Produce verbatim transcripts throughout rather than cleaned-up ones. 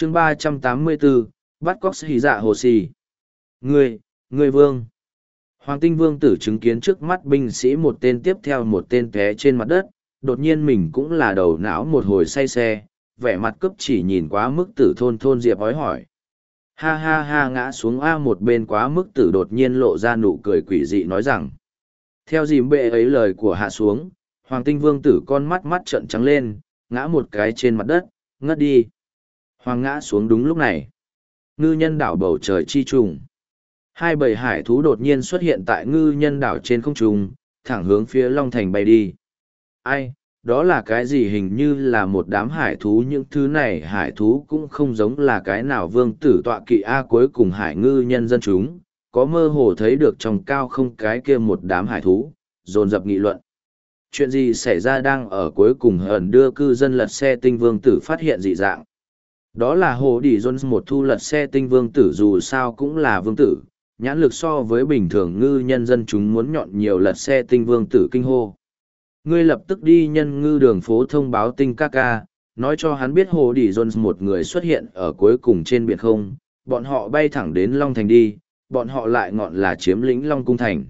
chương ba trăm tám mươi bốn, bắt cóc hỉ dạ hồ xì. Ngươi, ngươi vương. Hoàng tinh vương tử chứng kiến trước mắt binh sĩ một tên tiếp theo một tên té trên mặt đất, đột nhiên mình cũng là đầu não một hồi say xe, vẻ mặt cướp chỉ nhìn quá mức tử thôn thôn diệp hói hỏi. Ha ha ha ngã xuống A một bên quá mức tử đột nhiên lộ ra nụ cười quỷ dị nói rằng. Theo dìm bệ ấy lời của hạ xuống, hoàng tinh vương tử con mắt mắt trợn trắng lên, ngã một cái trên mặt đất, ngất đi. Hoàng ngã xuống đúng lúc này. Ngư nhân đảo bầu trời chi trùng. Hai bầy hải thú đột nhiên xuất hiện tại ngư nhân đảo trên không trung, thẳng hướng phía Long Thành bay đi. Ai, đó là cái gì hình như là một đám hải thú, những thứ này hải thú cũng không giống là cái nào vương tử tọa kỵ A cuối cùng hải ngư nhân dân chúng, có mơ hồ thấy được trong cao không cái kia một đám hải thú, dồn dập nghị luận. Chuyện gì xảy ra đang ở cuối cùng ẩn đưa cư dân lật xe tinh vương tử phát hiện dị dạng. Đó là hồ đi Jones một thu lật xe tinh vương tử dù sao cũng là vương tử, nhãn lực so với bình thường ngư nhân dân chúng muốn nhọn nhiều lật xe tinh vương tử kinh hô. Ngươi lập tức đi nhân ngư đường phố thông báo tinh ca ca, nói cho hắn biết hồ đi Jones một người xuất hiện ở cuối cùng trên biển không, bọn họ bay thẳng đến Long Thành đi, bọn họ lại ngọn là chiếm lĩnh Long Cung Thành.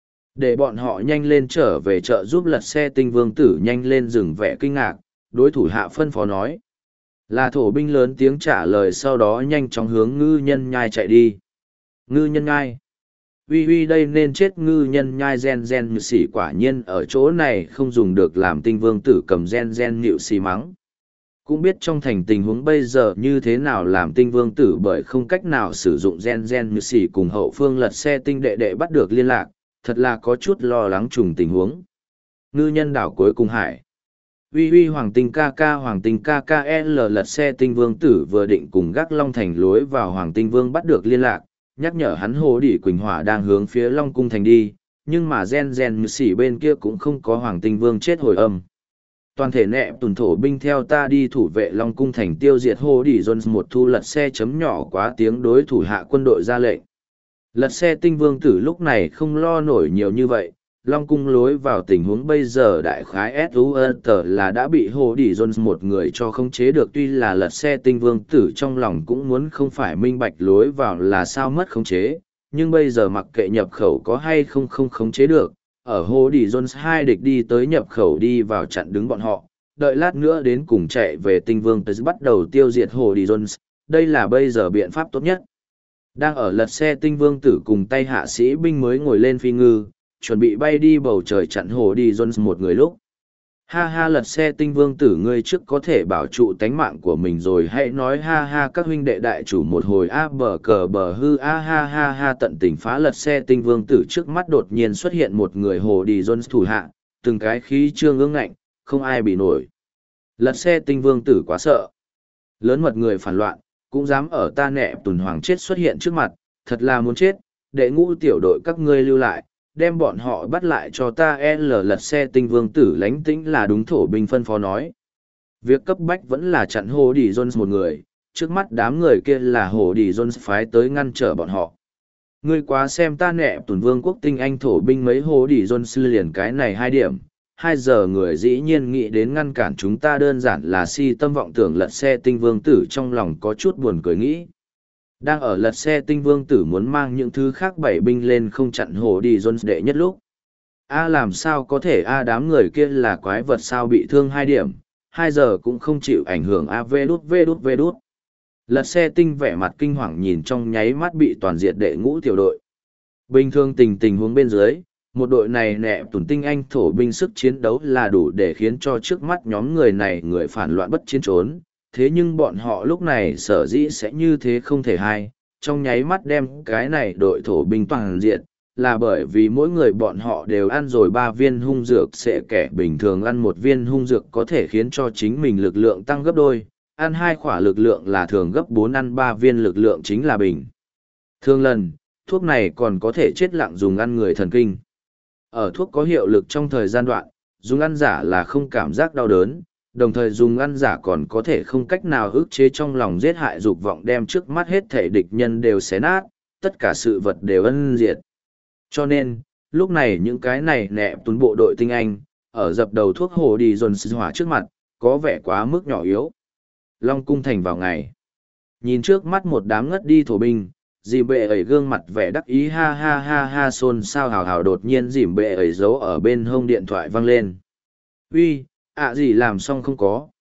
Để bọn họ nhanh lên trở về chợ giúp lật xe tinh vương tử nhanh lên dừng vẻ kinh ngạc, đối thủ hạ phân phó nói. Là thổ binh lớn tiếng trả lời sau đó nhanh chóng hướng ngư nhân nhai chạy đi. Ngư nhân nhai. Uy uy đây nên chết ngư nhân nhai gen gen nhự xỉ quả nhiên ở chỗ này không dùng được làm tinh vương tử cầm gen gen nhự xỉ mắng. Cũng biết trong thành tình huống bây giờ như thế nào làm tinh vương tử bởi không cách nào sử dụng gen gen nhự xỉ cùng hậu phương lật xe tinh đệ đệ bắt được liên lạc, thật là có chút lo lắng trùng tình huống. Ngư nhân đảo cuối cùng hải. Uy uy hoàng tinh ca ca hoàng tinh ca ca l lật xe tinh vương tử vừa định cùng gác Long Thành lối vào hoàng tinh vương bắt được liên lạc, nhắc nhở hắn hồ đỉ Quỳnh Hỏa đang hướng phía Long Cung Thành đi, nhưng mà gen gen như xỉ bên kia cũng không có hoàng tinh vương chết hồi âm. Toàn thể nẹ tuần thổ binh theo ta đi thủ vệ Long Cung Thành tiêu diệt hồ đỉ Jones một thu lật xe chấm nhỏ quá tiếng đối thủ hạ quân đội ra lệnh. Lật xe tinh vương tử lúc này không lo nổi nhiều như vậy. Long cung lối vào tình huống bây giờ đại khái ét u ơ tờ là đã bị hồ đỉ Jones một người cho khống chế được, tuy là lật xe tinh vương tử trong lòng cũng muốn không phải minh bạch lối vào là sao mất khống chế, nhưng bây giờ mặc kệ nhập khẩu có hay không không khống chế được, ở hồ đỉ Jones hai địch đi tới nhập khẩu đi vào chặn đứng bọn họ, đợi lát nữa đến cùng chạy về tinh vương tới bắt đầu tiêu diệt hồ đỉ Jones, đây là bây giờ biện pháp tốt nhất. Đang ở lật xe tinh vương tử cùng tay hạ sĩ binh mới ngồi lên phi ngư, chuẩn bị bay đi bầu trời chặn hồ đi Jones một người lúc. Ha ha lật xe tinh vương tử ngươi trước có thể bảo trụ tánh mạng của mình rồi hãy nói ha ha các huynh đệ đại chủ một hồi a bờ cờ bờ hư a ha ha ha tận tình phá lật xe tinh vương tử trước mắt đột nhiên xuất hiện một người hồ đi Jones thủ hạ, từng cái khí trương ương ngạnh, không ai bị nổi. Lật xe tinh vương tử quá sợ. Lớn mật người phản loạn, cũng dám ở ta nẹ tuần hoàng chết xuất hiện trước mặt, thật là muốn chết, đệ ngũ tiểu đội các ngươi lưu lại, đem bọn họ bắt lại cho ta L lật xe tinh vương tử lánh tĩnh là đúng thổ binh phân phó nói. Việc cấp bách vẫn là chặn hồ đi Jones một người, trước mắt đám người kia là hồ đi Jones phái tới ngăn trở bọn họ. Ngươi quá xem ta nẹ tuần vương quốc tinh anh thổ binh mấy hồ đi Jones liền cái này hai điểm. Hai giờ người dĩ nhiên nghĩ đến ngăn cản chúng ta đơn giản là si tâm vọng tưởng lật xe tinh vương tử trong lòng có chút buồn cười nghĩ. Đang ở lật xe tinh vương tử muốn mang những thứ khác bảy binh lên không chặn hồ đi Jones đệ nhất lúc. A làm sao có thể A đám người kia là quái vật sao bị thương hai điểm, hai giờ cũng không chịu ảnh hưởng A vê đút vê đút vê đút. Lật xe tinh vẻ mặt kinh hoàng nhìn trong nháy mắt bị toàn diệt đệ ngũ tiểu đội. Bình thường tình tình huống bên dưới, một đội này nẹ tuần tinh anh thổ binh sức chiến đấu là đủ để khiến cho trước mắt nhóm người này người phản loạn bất chiến trốn. Thế nhưng bọn họ lúc này sở dĩ sẽ như thế không thể hay, trong nháy mắt đem cái này đội thổ binh toàn diện, là bởi vì mỗi người bọn họ đều ăn rồi ba viên hung dược sẽ kẻ bình thường ăn một viên hung dược có thể khiến cho chính mình lực lượng tăng gấp đôi, ăn hai khỏa lực lượng là thường gấp bốn ăn ba viên lực lượng chính là bình. Thường lần, thuốc này còn có thể chết lặng dùng ăn người thần kinh. Ở thuốc có hiệu lực trong thời gian đoạn, dùng ăn giả là không cảm giác đau đớn, đồng thời dùng ăn giả còn có thể không cách nào ức chế trong lòng giết hại dục vọng đem trước mắt hết thể địch nhân đều xé nát, tất cả sự vật đều ân diệt. Cho nên, lúc này những cái này nẹ tuấn bộ đội tinh anh, ở dập đầu thuốc hồ đi dồn sư hỏa trước mặt, có vẻ quá mức nhỏ yếu. Long cung thành vào ngày. Nhìn trước mắt một đám ngất đi thổ binh, dìm bệ ấy gương mặt vẻ đắc ý ha ha ha ha xôn xao hào hào đột nhiên dìm bệ ấy giấu ở bên hông điện thoại văng lên. Uy, ạ gì làm xong không có?